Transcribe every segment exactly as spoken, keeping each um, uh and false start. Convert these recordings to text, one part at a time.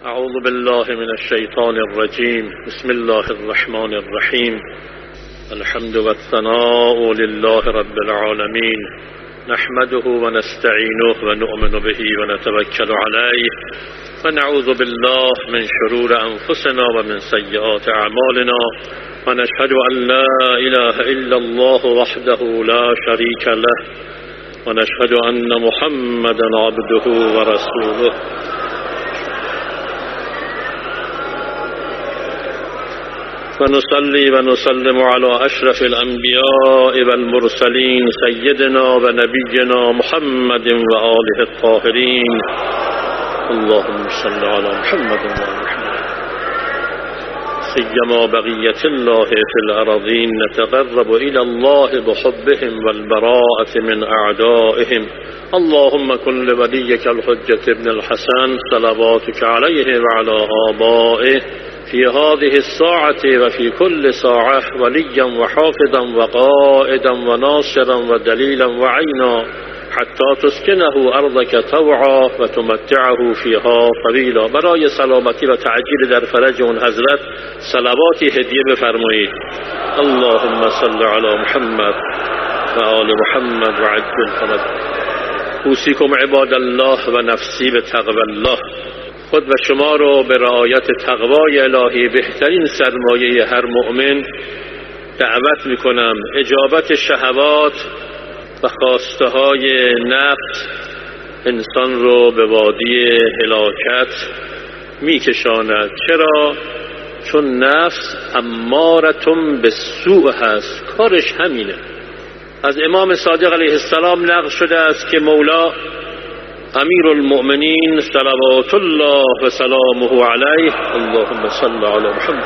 اعوذ بالله من الشیطان الرجیم. بسم الله الرحمن الرحیم. الحمد والثناء لله رب العالمین. نحمده ونستعینه ونؤمن به ونتوکل علیه ونعوذ بالله من شرور انفسنا ومن سیئات اعمالنا ونشهد ان لا اله الا الله وحده لا شریک له ونشهد ان محمدا عبده ورسوله. ونصلي ونسلم على أشرف الأنبياء والمرسلين سيدنا ونبينا محمد وآله الطاهرين. اللهم صل على محمد وآل محمد. سيما بقية الله في الأراضين نتقرب إلى الله بحبهم والبراءة من أعدائهم. اللهم كن لوليك الحجة ابن الحسن صلواتك عليه وعلى آبائه في هذه الساعة وفي كل ساعة وليا وحافظا وقائدا وناصرا ودليلا وعينا حتى تسكنه أرضك طوعا وتمتعه فيها طويلا. برای سلامتی و تعجیل در فرج اون حضرت صلواتی هدیه بفرمایید. اللهم صل على محمد و آل محمد و عجل فرج. اوصیکم عباد الله و نفسی به تقوی الله. خود و شما رو به رعایت تقوای الهی، بهترین سرمایه هر مؤمن، دعوت میکنم. اجابت شهوات و خواسته های نفس انسان رو به وادی هلاکت میکشاند. چرا؟ چون نفس امارتون به سوء هست، کارش همینه. از امام صادق علیه السلام نقل شده است که مولا امیر المؤمنین صلوات الله و سلامه علیه، اللهم صل علی محمد،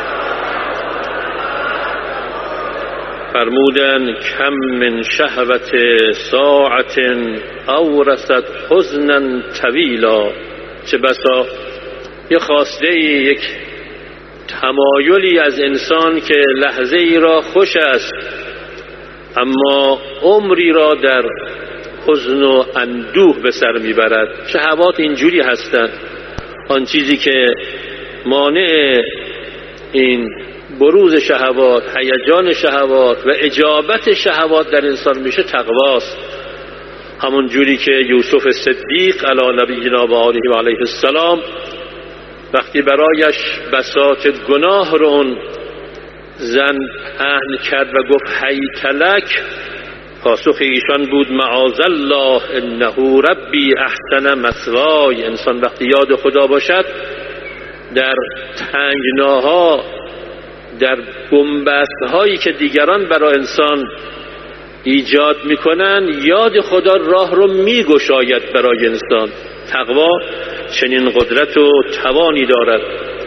فرمودن کم من شهوت ساعت اورثت حزنا طویلا. چه بسا یک خواسته، یک تمایلی از انسان که لحظه ای را خوش است اما عمری را در حزن و اندوه به سر میبرد. شهوات اینجوری هستند. آن چیزی که مانع این بروز شهوات، هیجان شهوات و اجابت شهوات در انسان میشه تقواست. همون جوری که یوسف صدیق علی نبینا و آله و علیه السلام وقتی برایش بساط گناه رو اون زن پهن کرد و گفت هیتلک، پاسخ ایشان بود معاذ الله انه ربی احسن مثوای. انسان وقتی یاد خدا باشد در تنگناها، در بنبست هایی که دیگران برای انسان ایجاد میکنن، یاد خدا راه رو میگشاید برای انسان. تقوا چنین قدرت و توانی دارد.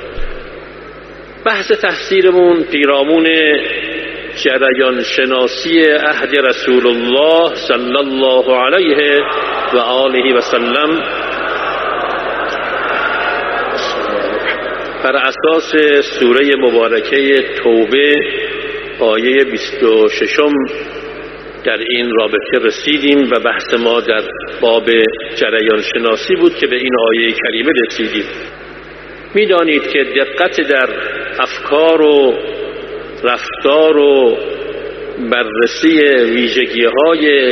بحث تفسیرمون پیرامون جریان شناسی عهد رسول الله صلی الله علیه و آله و سلم بر اساس سوره مبارکه توبه آیه بیست و شش در این رابطه رسیدیم و بحث ما در باب جریان شناسی بود که به این آیه کریمه رسیدیم. میدانید که دقت در افکار و رفتار و بررسی ویژگی‌های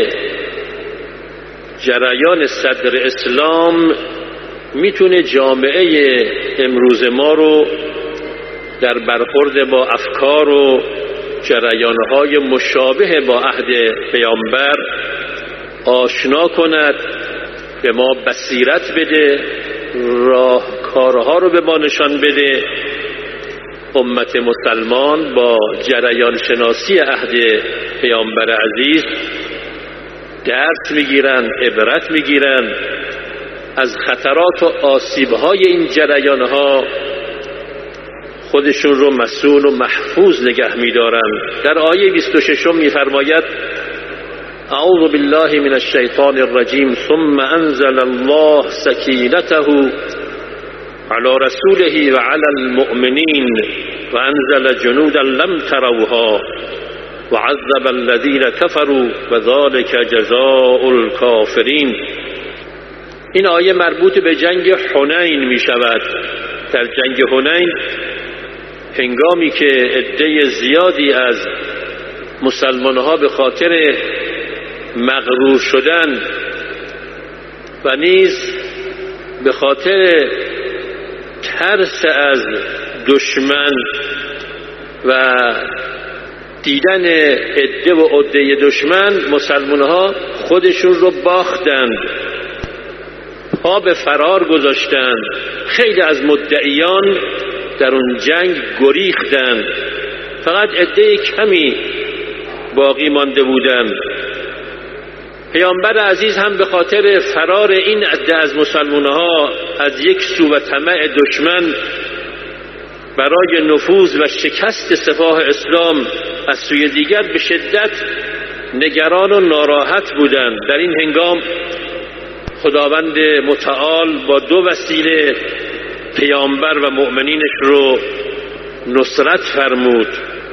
جریان صدر اسلام میتونه جامعه امروز ما رو در برخورد با افکار و جریان‌های مشابه با عهد پیامبر آشنا کند، به ما بصیرت بده، راهکارها رو به ما نشان بده. امت مسلمان با جریان شناسی عهد پیامبر عزیز درس میگیرن، عبرت میگیرن، از خطرات و آسیب‌های این جریان‌ها خودشون رو مسئول و محفوظ نگه می‌دارن. در آیه بیست و شش می‌فرماید اعوذ بالله من الشیطان الرجیم ثم انزل الله سکینته على رسوله و علی المؤمنین و انزل جنودا لم تروها و عذب الذین کفروا و ذلک جزاء الکافرین. این آیه مربوط به جنگ حنین می شود. در جنگ حنین هنگامی که عده زیادی از مسلمان‌ها به خاطر مغرور شدن و نیز به خاطر ترس از دشمن و دیدن عده و عده دشمن مسلمان‌ها خودشون رو باختند، پا به فرار گذاشتند. خیلی از مدعیان در اون جنگ گریختند، فقط عده کمی باقی مانده بودند. پیامبر عزیز هم به خاطر فرار این عده از مسلمان‌ها از یک سو و طمع دشمن برای نفوذ و شکست سپاه اسلام از سوی دیگر به شدت نگران و ناراحت بودند. در این هنگام خداوند متعال با دو وسیله پیامبر و مؤمنینش رو نصرت فرمود.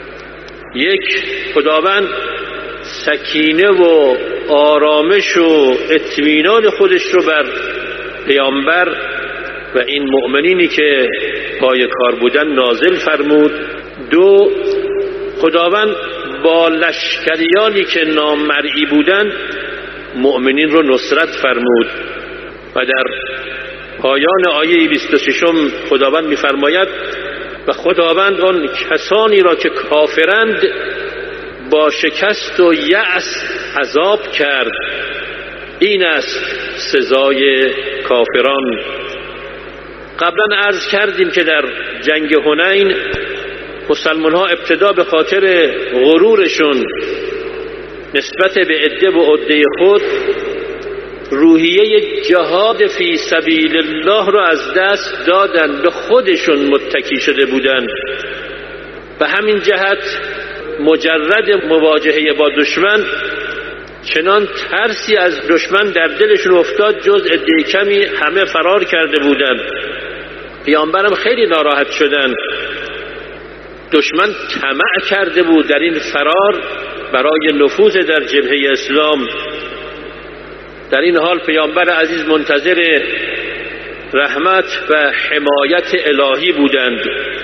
یک، خداوند سکینه و آرامش و اطمینان خودش رو بر پیامبر و این مؤمنینی که پای کار بودن نازل فرمود. دو، خداوند با لشکریانی که نامرئی بودند مؤمنین رو نصرت فرمود. و در پایان آیه بیست و شش خداوند می‌فرماید و خداوند آن کسانی را که کافرند با شکست و یأس عذاب کرد. این است سزای کافران. قبلا عرض کردیم که در جنگ حنین مسلمان ها ابتدا به خاطر غرورشون نسبت به عده و عده خود روحیه جهاد فی سبیل الله را از دست دادن، به خودشون متکی شده بودند. و همین جهت مجرد مواجهه با دشمن چنان ترسی از دشمن در دلشون افتاد، جز عده کمی همه فرار کرده بودند. پیامبرم خیلی ناراحت شدند. دشمن طمع کرده بود در این فرار برای نفوذ در جبهه اسلام. در این حال پیامبر عزیز منتظر رحمت و حمایت الهی بودند.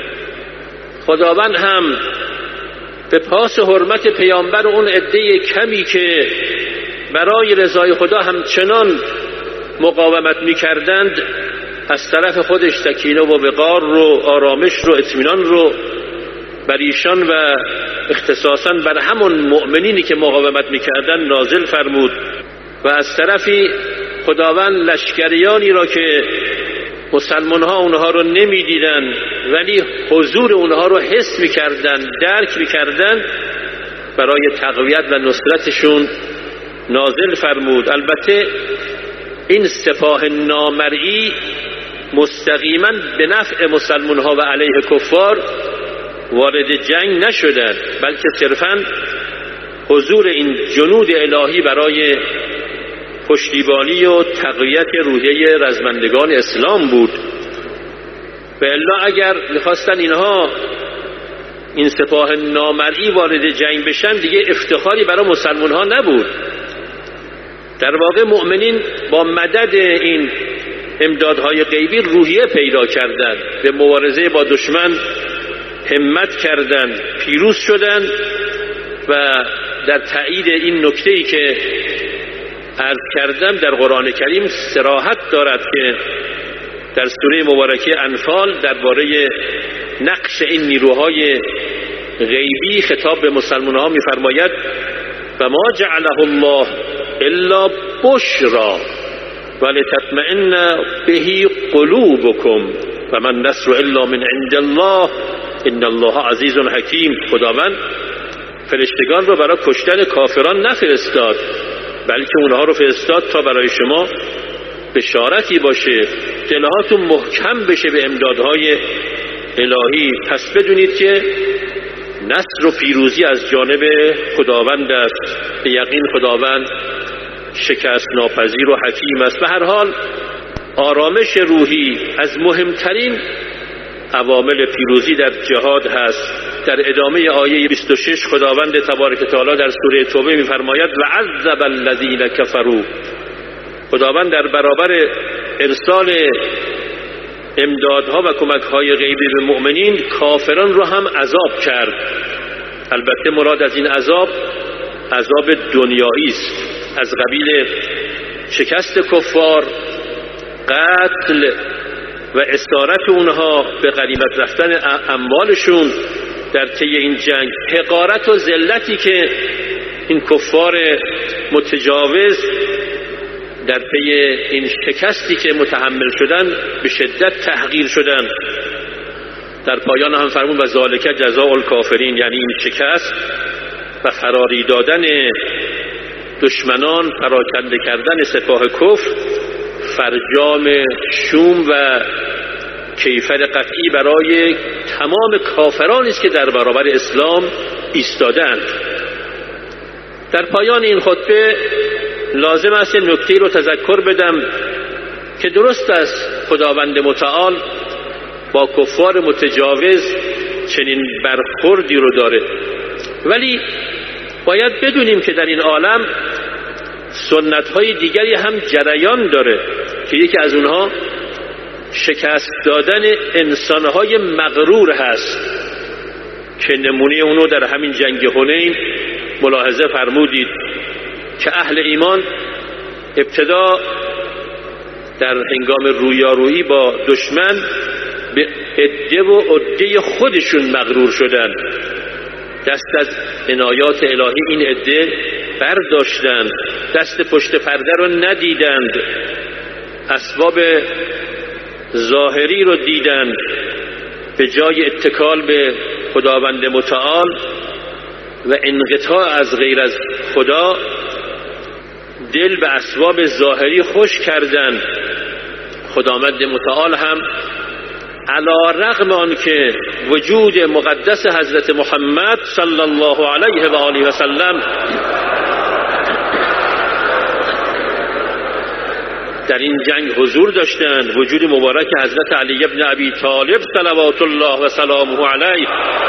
خداوند هم به پاس حرمت پیامبر اون عده کمی که برای رضای خدا همچنان مقاومت می‌کردند از طرف خودش سکینه و وقار رو، آرامش رو، اطمینان رو بر ایشان و اختصاصاً بر همون مؤمنینی که مقاومت می‌کردند نازل فرمود. و از طرفی خداوند لشکریانی را که مسلمان ها اونها رو نمیدیدن ولی حضور اونها رو حس میکردن، درک میکردن، برای تقویت و نصرتشون نازل فرمود. البته این سپاه نامرئی مستقیما به نفع مسلمان ها و علیه کفار وارد جنگ نشدند، بلکه صرفاً حضور این جنود الهی برای پشتیبانی و تقویت روحیه رزمندگان اسلام بود. و الا اگر میخواستن اینها این سپاه نامرئی وارد جنگ بشن دیگه افتخاری برای مسلمان ها نبود. در واقع مؤمنین با مدد این امدادهای غیبی روحیه پیدا کردند، به مبارزه با دشمن همت کردند، پیروز شدند. و در تایید این نکته‌ای که عرض کردم در قرآن کریم صراحت دارد که در سوره مبارکه انفال درباره نقش این نیروهای غیبی خطاب به مسلمان‌ها می‌فرماید و ما جعله الله الا بشرا ولتطمئن به قلوبکم و من نصر الا من عند الله ان الله عزیز حکیم. خداوند فرشتگان رو برای کشتن کافران نفرستاد، بلکه اونها رو فرستاد تا برای شما بشارتی باشه، دلهاتون محکم بشه به امدادهای الهی. پس بدونید که نصر و پیروزی از جانب خداوند است. به یقین خداوند شکست ناپذیر و حکیم است. به هر حال آرامش روحی از مهمترین عوامل پیروزی در جهاد هست. در ادامه آیه بیست و شش خداوند تبارک تعالی در سوره توبه می‌فرماید و عذب الذین کفروا. خداوند در برابر ارسال امدادها و کمکهای غیبی به مؤمنین کافران رو هم عذاب کرد. البته مراد از این عذاب عذاب دنیایی است، از قبیل شکست کفار، قتل و اسارت اونها به غنیمت رفتن اموالشون در طی این جنگ، حقارت و ذلتی که این کفار متجاوز در طی این شکستی که متحمل شدن به شدت تحقیر شدن. در پایان هم فرمود و ذالک جزاء الکافرین، یعنی این شکست و فراری دادن دشمنان، پراکنده کردن سپاه کفر، فرجام شوم و کیفر قطعی برای تمام کافرانی است که در برابر اسلام ایستادند. در پایان این خطبه لازم است نکته رو تذکر بدم که درست است خداوند متعال با کفار متجاوز چنین برخوردی رو داره، ولی باید بدونیم که در این عالم سنت‌های دیگری هم جریان داره که یکی از اونها شکست دادن انسان‌های مغرور هست که نمونه اونو در همین جنگ حنین ملاحظه فرمودید که اهل ایمان ابتدا در هنگام رویارویی با دشمن به عده و عده خودشون مغرور شدند، دست از عنایات الهی این عده برداشتند، دست پشت پرده رو ندیدند، اسباب ظاهری رو دیدند، به جای اتکال به خداوند متعال و انقطاع از غیر از خدا دل به اسباب ظاهری خوش کردند. خداوند متعال هم علی رغم آن که وجود مقدس حضرت محمد صلی الله علیه و آله و سلم در این جنگ حضور داشتند، وجود مبارک حضرت علی ابن ابی طالب صلوات الله و سلامه علیه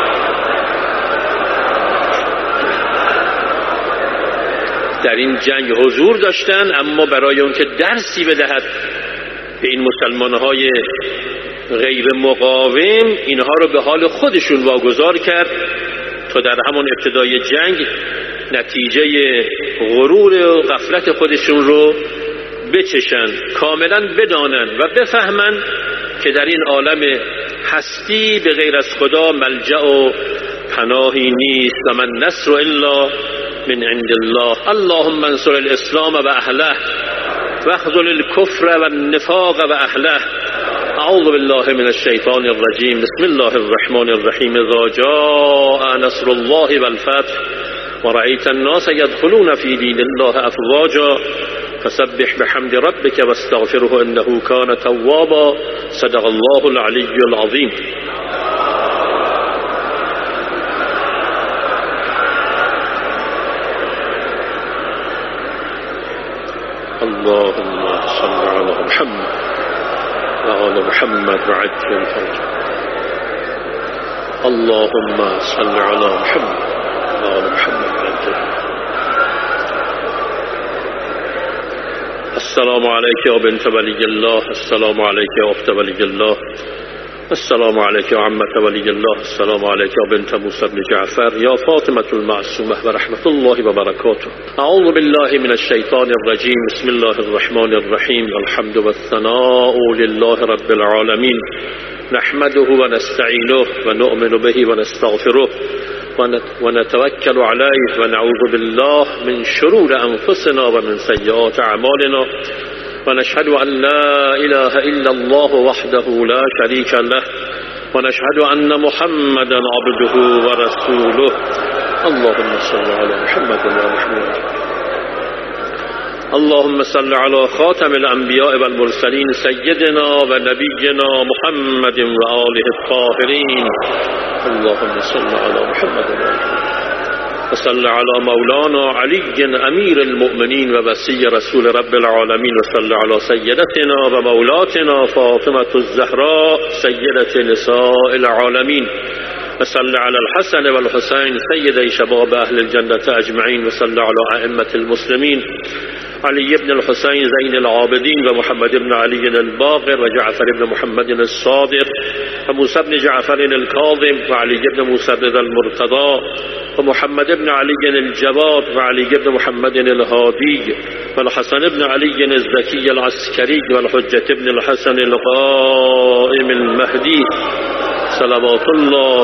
در این جنگ حضور داشتند، اما برای اون که درسی بدهد به این مسلمانهای غیر مقاوم، اینها رو به حال خودشون واگذار کرد تا در همون ابتدای جنگ نتیجه غرور و غفلت خودشون رو بچشن، کاملا بدانن و بفهمن که در این عالم هستی به غیر از خدا ملجأ و پناهی نیست و من نصر الا من عند الله. اللهم انصر الاسلام و اهله واخذل الكفر و النفاق و اهله. اعوذ بالله من الشیطان الرجیم. بسم الله الرحمن الرحیم. اذا جاء نصر الله والفتح ورأيت الناس يدخلون في دين الله افواجا فسبح بحمد ربك واستغفره انه كان توابا. صدق الله العلی العظیم. اللهم صل على محمد وعلى محمد وعجل فرجه. اللهم صل على محمد وعلى محمد وعجل. السلام عليك يا بنت ولي الله. السلام عليك يا أخت ولي الله. السلام عليك يا عمة ولي الله. السلام عليك يا بنت موسى بن جعفر. يا فاطمة المعصومة ورحمة الله وبركاته. أعوذ بالله من الشيطان الرجيم. بسم الله الرحمن الرحيم. الحمد والثناء لله رب العالمين. نحمده ونستعينه ونؤمن به ونستغفره ونتوكل عليه ونعوذ بالله من شرور أنفسنا ومن سيئات أعمالنا ونشهد أن لا إله إلا الله وحده لا شريك له ونشهد أن محمدا عبده ورسوله. اللهم صل على محمد وعلى محمد. اللهم صل على خاتم الأنبياء والمرسلين سيدنا ونبينا محمد وآله الطاهرين. اللهم صل على محمد وعلى محمد. وصل على مولانا علي أمير المؤمنين ووصي رسول رب العالمين. وصل على سيدتنا ومولاتنا فاطمة الزهراء سيدة نساء العالمين. وصل على الحسن والحسين سيدي شباب أهل الجنة أجمعين. وصل على أئمة المسلمين علی بن الحسین زین العابدین و محمد بن علی الباقر و جعفر بن محمد الصادق و موسی بن جعفر الكاظم و علی بن موسی المرتضى و محمد بن علی الجواد و علی بن محمد الهادی و الحسن بن علی الزکی العسکری و الحجة بن الحسن القائم المهدی صلوات الله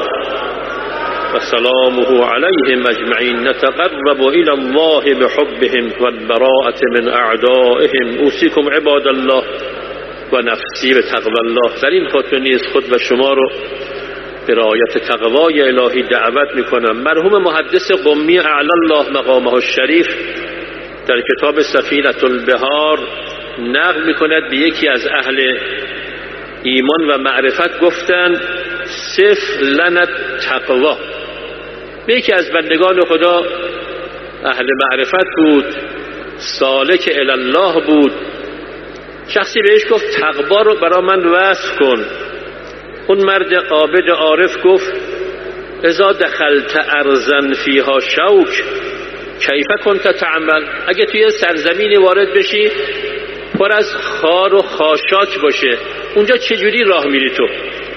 وسلامه عليهم أجمعين. نتقرب إلى الله بحبهم والبراءة من أعدائهم. أوصيكم عباد الله و نفسی به تقوی الله. در این خطبه نیز خود و شما رو به رعایت تقوای الهی دعوت میکنم. مرحوم محدث قمی اعلی الله مقامه الشریف در کتاب سفینة البحار نقل میکند به یکی از اهل ایمان و معرفت گفتند صف لنا تقوا. یکی از بندگان خدا اهل معرفت بود، سالک الی الله بود. شخصی بهش گفت تقوا رو برا من وصف کن. اون مرد عابد عارف گفت اذا دخلت ارضا فیها شوک کیف کنت تعمل. اگه توی سرزمینی وارد بشی پر از خار و خاشاک باشه اونجا چجوری راه میری تو؟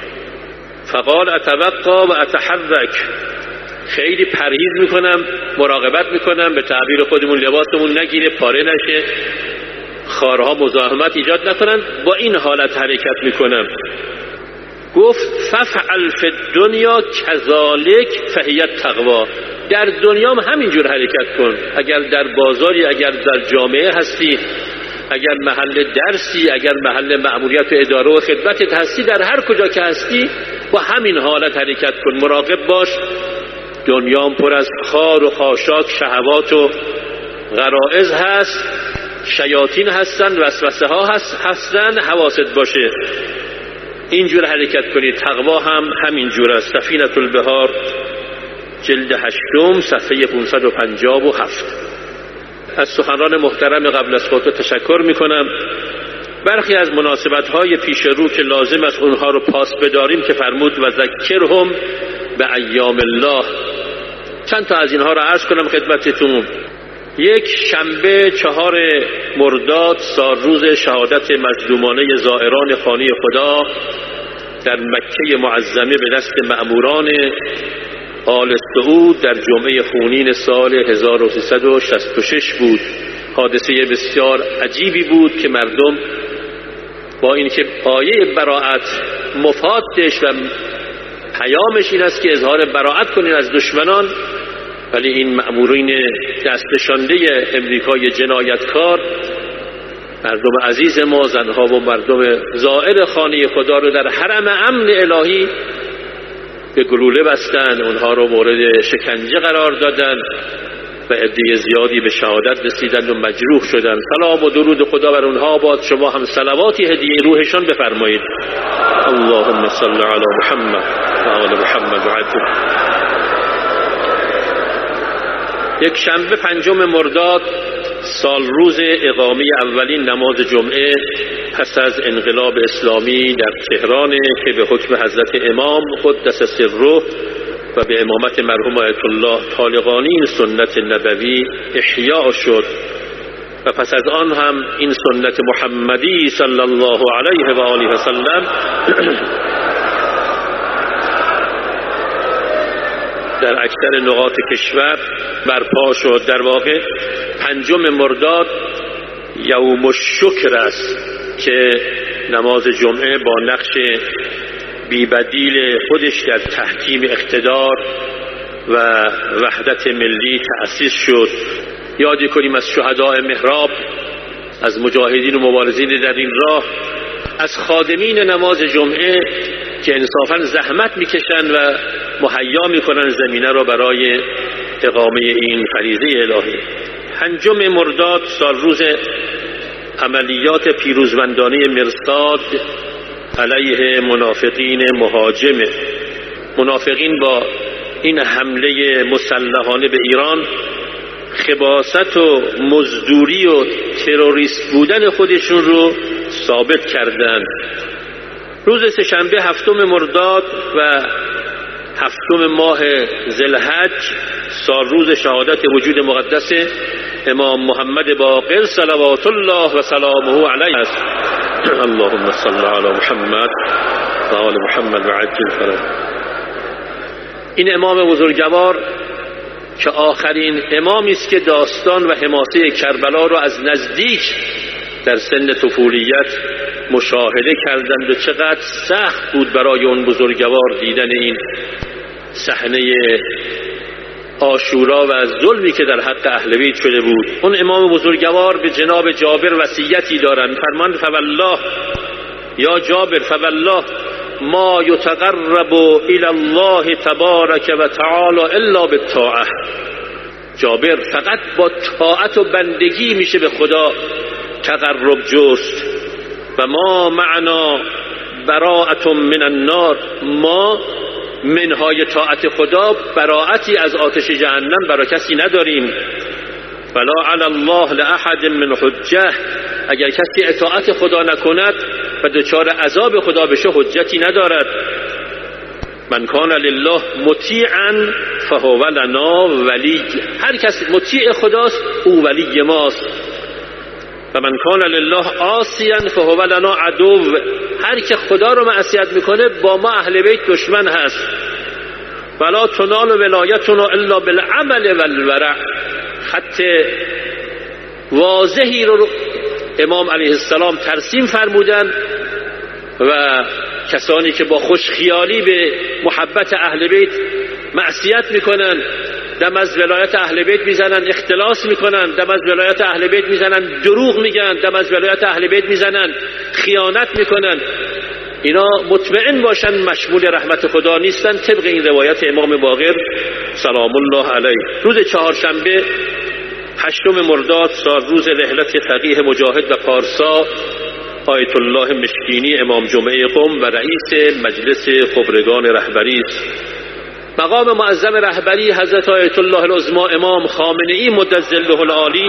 فقال اتوقع و اتحرک. خیلی پرهیز میکنم، مراقبت میکنم به تعبیر خودمون لباسمون نگیره، پاره نشه، خارها مزاحمت ایجاد نکنن، با این حالت حرکت میکنم. گفت ففعل فی الدنیا کذالک فهی التقوا. در دنیا هم همینجور حرکت کن. اگر در بازاری، اگر در جامعه هستی، اگر محل درسی، اگر محل مأموریت و اداره و خدمتت هستی، در هر کجا که هستی با همین حالت حرکت کن. مراقب باش، دنیام پر از خار و خاشاک، شهوات و غرائز هست، شیاطین هستن، وسوسه ها هست هستن، حواست باشه. اینجور حرکت کنی. تقوا هم همینجور است. سفینة البحار جلد هشتم صفحه پانصد و پنجاه و هفت. از سخنران محترم قبل از خطبه تشکر میکنم. برخی از مناسبت‌های پیش رو که لازم است اونها رو پاس بداریم که فرمود و ذکرهم به ایام الله. چند تا از اینها رو عرض کنم خدمتتون. یک شنبه چهار مرداد سال روز شهادت مظلومانه زائران خانه خدا در مکه معظمه به دست مأموران آل سعود در جمعه خونین سال هزار و سیصد و شصت و شش بود. حادثه بسیار عجیبی بود که مردم با اینکه آیه براءت مفادش و پیامش این است که اظهار براءت کنین از دشمنان، ولی این مأمورین دستشانده امریکای جنایتکار مردم عزیز ما، زنها و مردم زائر خانه خدا رو در حرم امن الهی به گلوله بستن، اونها رو مورد شکنجه قرار دادن و عده زیادی به شهادت رسیدند و مجروح شدند. سلام و درود خدا بر اونها باد. شما هم صلواتی هدیه روحشان بفرمایید. اللهم صل علی محمد و آل محمد و عجل. یک شنبه پنجم مرداد سال روز اقامه اولین نماز جمعه پس از انقلاب اسلامی در تهران که به حکم حضرت امام قدس سره و به امامت مرحوم آیت الله طالقانی این سنت نبوی احیاء شد و پس از آن هم این سنت محمدی صلی الله علیه و آله و سلم در اکثر نقاط کشور برپا شد. در واقع پنجم مرداد یوم الشکر است که نماز جمعه با نقش بی‌بدیل خودش در تحکیم اقتدار و وحدت ملی تأسیس شد. یادی کنیم از شهداء محراب، از مجاهدین و مبارزین در این راه، از خادمین نماز جمعه که انصافاً زحمت میکشن و مهیا میکنن زمینه را برای اقامه این فریضه الهی. پنجم مرداد سال روز عملیات پیروزمندانه مرصاد علیه منافقین مهاجمه. منافقین با این حمله مسلحانه به ایران خباثت و مزدوری و تروریست بودن خودشون رو ثابت کردند. روز سه‌شنبه هفتم مرداد و هفتم ماه ذوالحج سال روز شهادت وجود مقدس امام محمد باقر صلوات الله و سلامه علیه است. اللهم صل علی محمد و آل محمد و عجل فرجه. این امام بزرگوار که آخرین امامی است که داستان و حماسه کربلا را از نزدیک در سن طفولیت مشاهده کردند و چقدر سخت بود برای اون بزرگوار دیدن این صحنه عاشورا و ظلمی که در حق اهل بیت شده بود. اون امام بزرگوار به جناب جابر وصیتی دارند، فرمان فوالله یا جابر فوالله ما یتقرب الی الله تبارک و تعالی الا بالطاعه. جابر فقط با طاعت و بندگی میشه به خدا تقرب جست. و ما معنا براءة من النار، ما منهای طاعت خدا براءتی از آتش جهنم برای کسی نداریم. ولا علی الله لأحد من حجه، اگر کسی اطاعت خدا نکند و دچار عذاب خدا بشه حجتی ندارد. من کان لله مطیعا فهو لنا ولی، هر کس مطیع خداست او ولی ماست. و من کان لله عاصیا فهو لنا عدو، هر که خدا رو معصیت میکنه با ما اهل بیت دشمن هست. ولا تنال ولایتنا الا بالعمل والورع، خط واضحی رو امام علیه السلام ترسیم فرمودن و کسانی که با خوشخیالی به محبت اهل بیت معصیت میکنن دم از ولایت اهل بیت میزنن، اختلاس میکنن دم از ولایت اهل بیت میزنن، دروغ میگن دم از ولایت اهل بیت میزنن، خیانت میکنن، اینا مطمئن باشن مشمول رحمت خدا نیستن، طبق این روایت امام باقر سلام الله علیه. روز چهارشنبه هشتم مرداد سال، روز رحلت فقیه مجاهد و پارسا آیت الله مشکینی امام جمعه قم و رئیس مجلس خبرگان رهبری است. مقام معظم رهبری حضرت آیت الله العظما امام خامنه ای مدد ظله العالی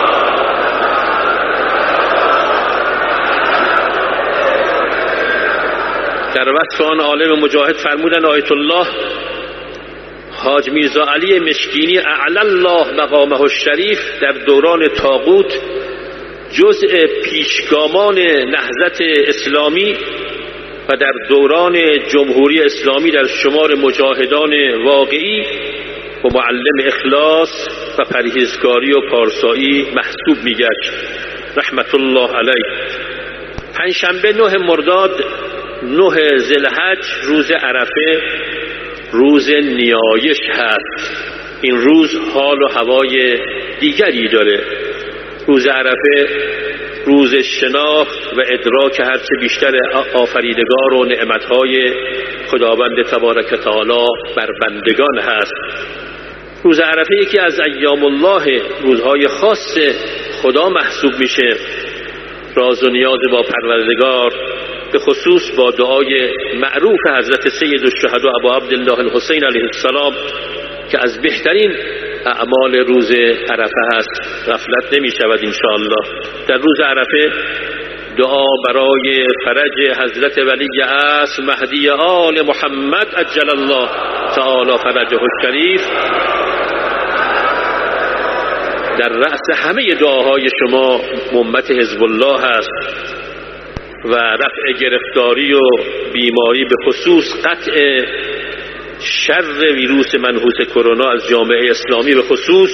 در وصف آن عالم مجاهد فرمودن آیت الله حاج میرزا علی مشکینی اعلی الله مقامه الشریف در دوران طاغوت جزء پیشگامان نهضت اسلامی و در دوران جمهوری اسلامی در شمار مجاهدان واقعی و معلم اخلاص و پرهیزکاری و پارسایی محسوب میگشت رحمت الله علیه. پنجشنبه نه مرداد نه ذوالحج روز عرفه روز نیایش هست. این روز حال و هوای دیگری داره. روز عرفه روز شناخت و ادراک هرچه بیشتر آفریدگار و نعمتهای خداوند تبارک تعالی بر بندگان هست. روز عرفه یکی از ایام الله، روزهای خاص خدا محسوب میشه. راز و نیاز با پروردگار، به خصوص با دعای معروف حضرت سید الشهدا ابا عبدالله الحسین علیه السلام که از بهترین اعمال روز عرفه هست، غفلت نمی شود انشاءالله. در روز عرفه دعا برای فرج حضرت ولی اصل مهدی آل محمد عجل الله تعالی فرجه الشریف در رأس همه دعاهای شما امت حزب الله هست و رفع گرفتاری و بیماری، به خصوص قطع شر ویروس منحوس کرونا از جامعه اسلامی، به خصوص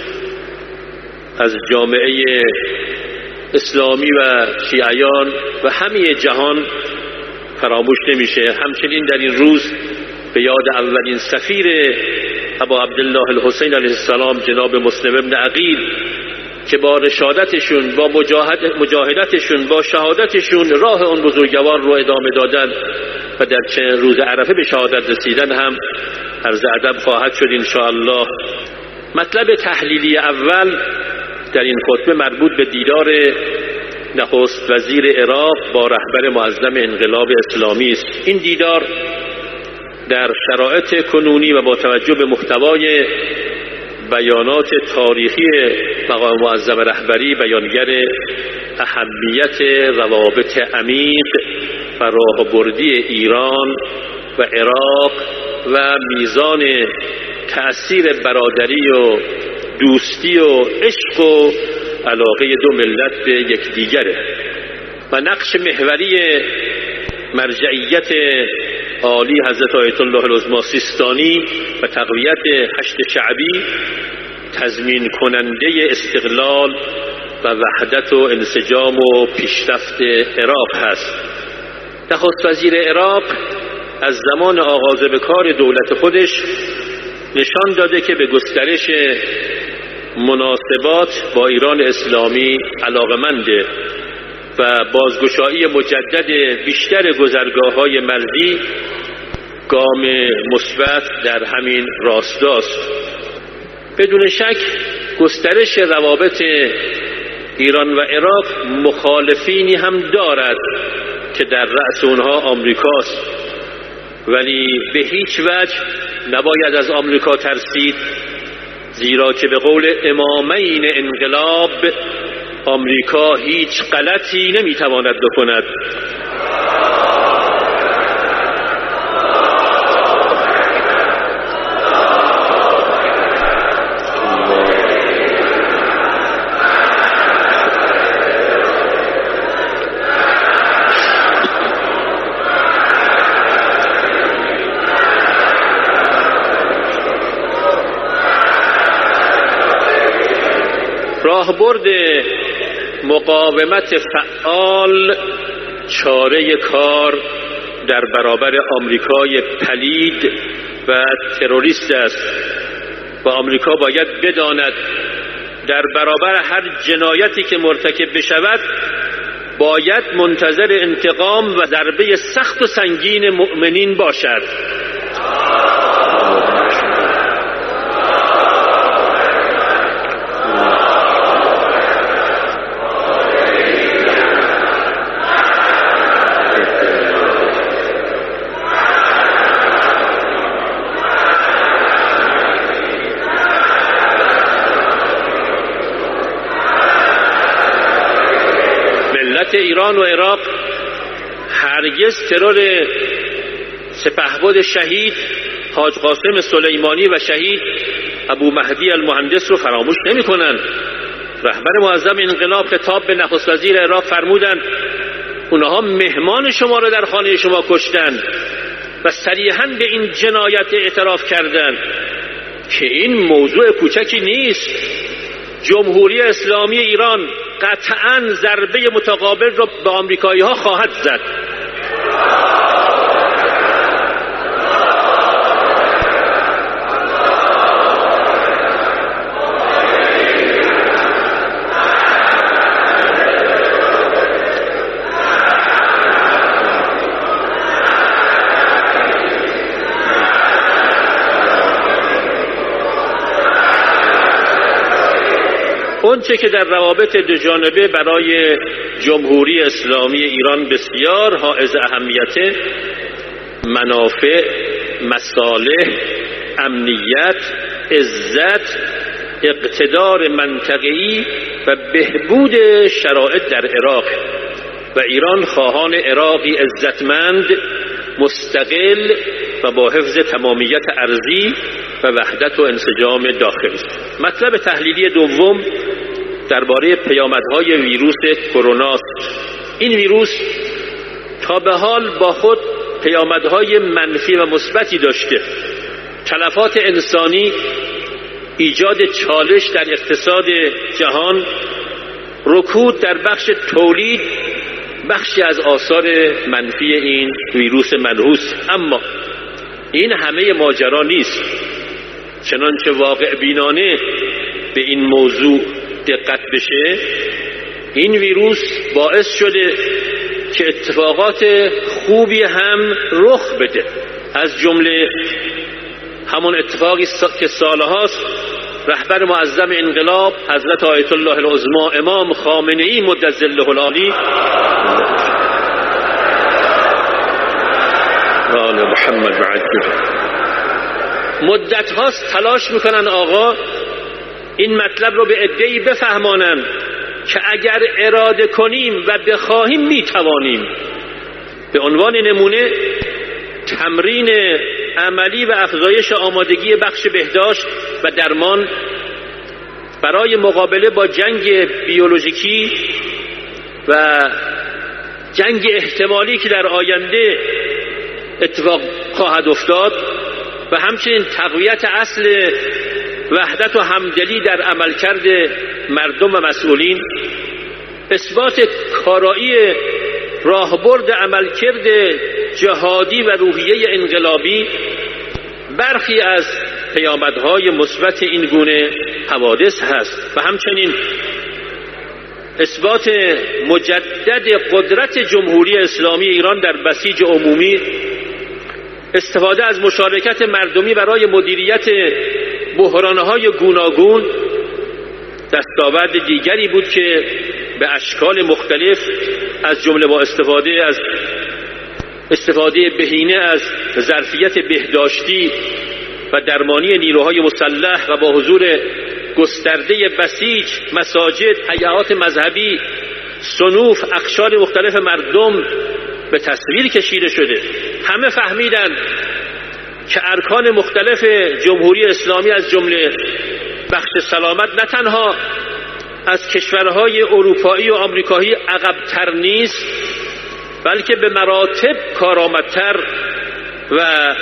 از جامعه اسلامی و شیعیان و همه جهان فراموش نمیشه. همچنین در این روز به یاد اولین سفیر ابا عبدالله الحسین علیه السلام جناب مسلم ابن عقیل که با رشادتشون، با مجاهد مجاهدتشون، با شهادتشون راه اون بزرگوار رو ادامه دادن و در چند روز عرفه به شهادت رسیدن هم عرض ادب خواهد شد انشاءالله. مطلب تحلیلی اول در این خطبه مربوط به دیدار نخست وزیر عراق با رهبر معظم انقلاب اسلامی است. این دیدار در شرایط کنونی و با توجه به محتوای بیانات تاریخی مقام معظم رهبری بیانگر اهمیت روابط عمیق و راهبردی ایران و عراق و میزان تأثیر برادری و دوستی و عشق و علاقه دو ملت به یکدیگره و نقش محوری مرجعیت عالی حضرت آیت الله العظمی سیستانی و تقویت هشت شعبی تضمین کننده استقلال و وحدت و انسجام و پیشرفت عراق هست. نخست وزیر عراق از زمان آغاز به کار دولت خودش نشان داده که به گسترش مناسبات با ایران اسلامی علاقه‌منده و بازگشایی مجدد بیشتر گذرگاه‌های مرزی گام مثبت در همین راستاست. بدون شک گسترش روابط ایران و عراق مخالفینی هم دارد که در رأس اونها آمریکاست، ولی به هیچ وجه نباید از آمریکا ترسید، زیرا که به قول امامین انقلاب آمریکا هیچ غلطی نمیتواند بکند. راهبرد مقاومت فعال چاره کار در برابر آمریکای پلید و تروریست است و آمریکا باید بداند در برابر هر جنایتی که مرتکب بشود باید منتظر انتقام و ضربه سخت و سنگین مؤمنین باشد. ایران و عراق هرگز ترور سپهبد شهید حاج قاسم سلیمانی و شهید ابو مهدی المهندس رو فراموش نمی کنند. رهبر معظم انقلاب خطاب به نخست وزیر عراق فرمودند اونها مهمان شما رو در خانه شما کشتند و صریحاً به این جنایت اعتراف کردند که این موضوع کوچکی نیست. جمهوری اسلامی ایران قطعاً ضربه متقابل را به آمریکایی ها خواهد زد. اونچه که در روابط دو جانبه برای جمهوری اسلامی ایران بسیار حائز اهمیت، منافع، مصالح، امنیت، عزت، اقتدار منطقه‌ای و بهبود شرایط در عراق و ایران خواهان عراقی عزتمند، مستقل و با حفظ تمامیت ارضی و وحدت و انسجام داخلی. مطلب تحلیلی دوم درباره پیامدهای ویروس کرونا است. این ویروس تا به حال با خود پیامدهای منفی و مثبتی داشته. تلفات انسانی، ایجاد چالش در اقتصاد جهان، رکود در بخش تولید بخشی از آثار منفی این ویروس منحوس. اما این همه ماجرا نیست. چنانچه واقع بینانه به این موضوع دقت بشه، این ویروس باعث شده که اتفاقات خوبی هم رخ بده، از جمله همون اتفاقی که سالهاست رهبر معظم انقلاب حضرت آیت الله العظمی امام خامنه‌ای مد ظله العالی آل محمد بعد مدت هاست تلاش میکنن آقا این مطلب رو به عده‌ای بفهمانن که اگر اراده کنیم و بخواهیم میتوانیم. به عنوان نمونه تمرین عملی و افزایش آمادگی بخش بهداشت و درمان برای مقابله با جنگ بیولوژیکی و جنگ احتمالی که در آینده اتفاق خواهد افتاد و همچنین تقویت اصل وحدت و همدلی در عملکرد مردم و مسئولین، اثبات کارایی راهبرد عملکرد جهادی و روحیه انقلابی، برخی از پیامدهای مثبت این گونه حوادث هست و همچنین اثبات مجدد قدرت جمهوری اسلامی ایران در بسیج عمومی، استفاده از مشارکت مردمی برای مدیریت بحرانهای گوناگون دستاورد دیگری بود که به اشکال مختلف از جمله با استفاده از استفاده بهینه از ظرفیت بهداشتی و درمانی نیروهای مسلح و با حضور گسترده بسیج، مساجد، هیئات مذهبی، صنوف، اقشار مختلف مردم به تصویر کشیده شده. همه فهمیدن که ارکان مختلف جمهوری اسلامی از جمله بخش سلامت نه تنها از کشورهای اروپایی و آمریکایی عقب‌تر نیست، بلکه به مراتب کارآمدتر و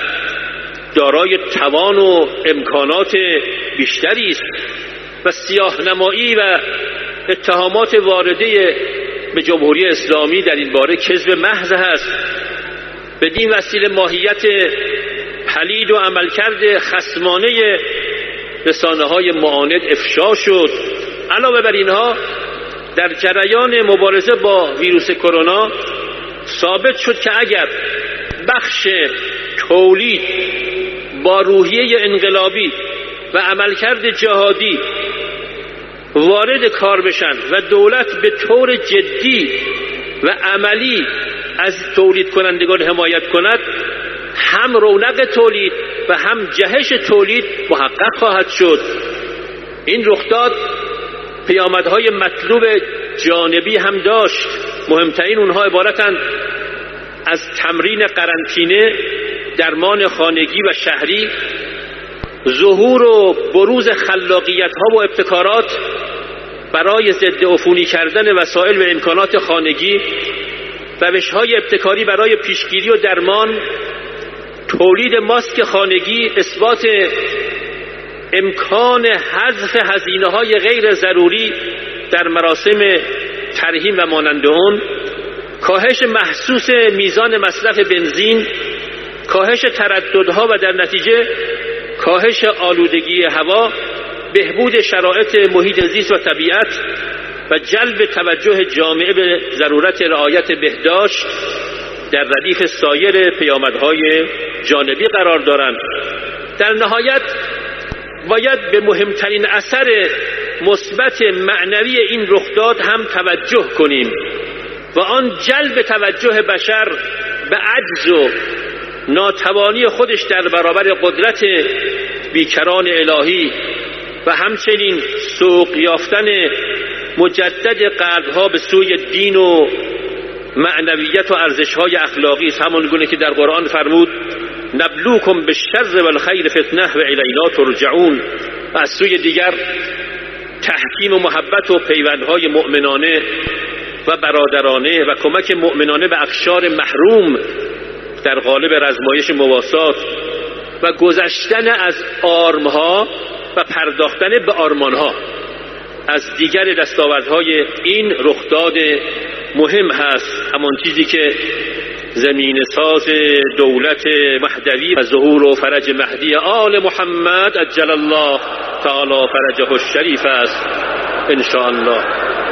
دارای توان و امکانات بیشتری است و سیاه‌نمایی و اتهامات وارده به جمهوری اسلامی در این باره کذب محض است. بدین وسیله ماهیت پلید و عملکرد خصمانه رسانه‌های معاند افشا شد. علاوه بر اینها در جریان مبارزه با ویروس کرونا ثابت شد که اگر بخش تولید با روحیه انقلابی و عملکرد جهادی وارد کار بشن و دولت به طور جدی و عملی از تولید کنندگان حمایت کند، هم رونق تولید و هم جهش تولید محقق خواهد شد. این رخداد پیامدهای مطلوب جانبی هم داشت. مهمترین اونها عبارتند از تمرین قرنطینه، درمان خانگی و شهری، ظهور و بروز خلاقیت ها و ابتکارات برای ضد عفونی کردن وسایل و امکانات خانگی، روش‌های ابتکاری برای پیشگیری و درمان، تولید ماسک خانگی، اثبات امکان حذف هزینه‌های غیر ضروری در مراسم ترحیم و مانند آن، کاهش محسوس میزان مصرف بنزین، کاهش ترددها و در نتیجه کاهش آلودگی هوا، بهبود شرایط محیط زیست و طبیعت و جلب توجه جامعه به ضرورت رعایت بهداشت در ردیف سایر پیامدهای جانبی قرار دارند. در نهایت باید به مهمترین اثر مثبت معنوی این رخداد هم توجه کنیم و آن جلب توجه بشر به عجز و ناتوانی خودش در برابر قدرت بیکران الهی و همچنین سوق یافتن مجدد قلبها به سوی دین و معنویت و ارزش‌های اخلاقی است، همان گونه که در قرآن فرمود نبلوکم بالشر والخیر فتنه و الینا ترجعون. و از سوی دیگر تحکیم و محبت و پیوندهای مؤمنانه و برادرانه و کمک مؤمنانه به اقشار محروم در قالب رزمایش مواسات و گذشتن از آرمها و پرداختن به آرمانها از دیگر دستاوردهای این رخداد مهم هست، همان چیزی که زمین ساز دولت مهدوی و ظهور و فرج مهدی آل محمد عجل الله تعالی فرجه الشریف است ان شاء الله.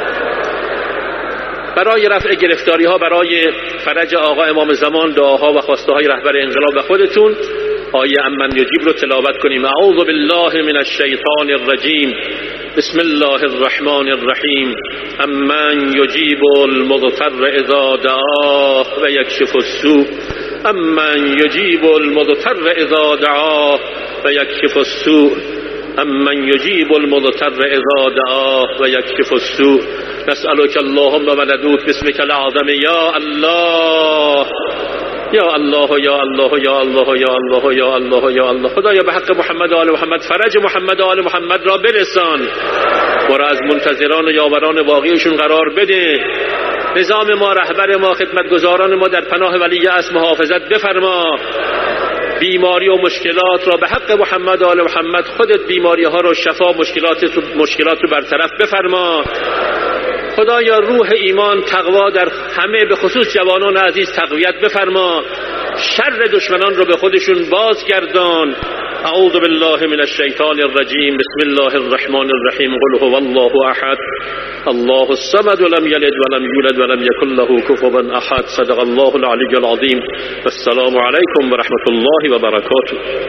برای رفع گرفتاری ها، برای فرج آقا امام زمان، دعاها و خواسته های رهبر انقلاب و خودتون آیه امن یجیب رو تلاوت کنیم. اعوذ بالله من الشیطان الرجیم، بسم الله الرحمن الرحیم. امن یجیب المضطر اذا دعاه و یکشف السوء، امن یجیب المضطر اذا دعاه و یکشف السوء، امن یجیب المضطر اذا دعاه و یکشف السوء. نسألك اللهم و ندعوك باسمك الأعظم یا الله یا الله یا الله یا الله یا الله یا الله یا الله. خدایا به حق محمد و آل محمد فرج محمد و آل محمد را برسان، ما را از منتظران و یاوران واقعیشون قرار بده. نظام ما، رهبر ما، خدمتگزاران ما در پناه ولی اصل محافظت بفرما. بیماری و مشکلات را به حق محمد و آل محمد خودت بیماری ها رو شفا، مشکلات مشکلات رو برطرف بفرما. خدایا روح ایمان، تقوا در همه به خصوص جوانان عزیز تقویت بفرما. شر دشمنان رو به خودشون بازگردان. اعوذ بالله من الشیطان الرجیم. بسم الله الرحمن الرحیم. قل هو الله احد الله الصمد ولم یلد ولم یولد ولم یکن له کفوا احد. صدق الله العلی العظیم. والسلام علیکم و رحمت الله و برکاته.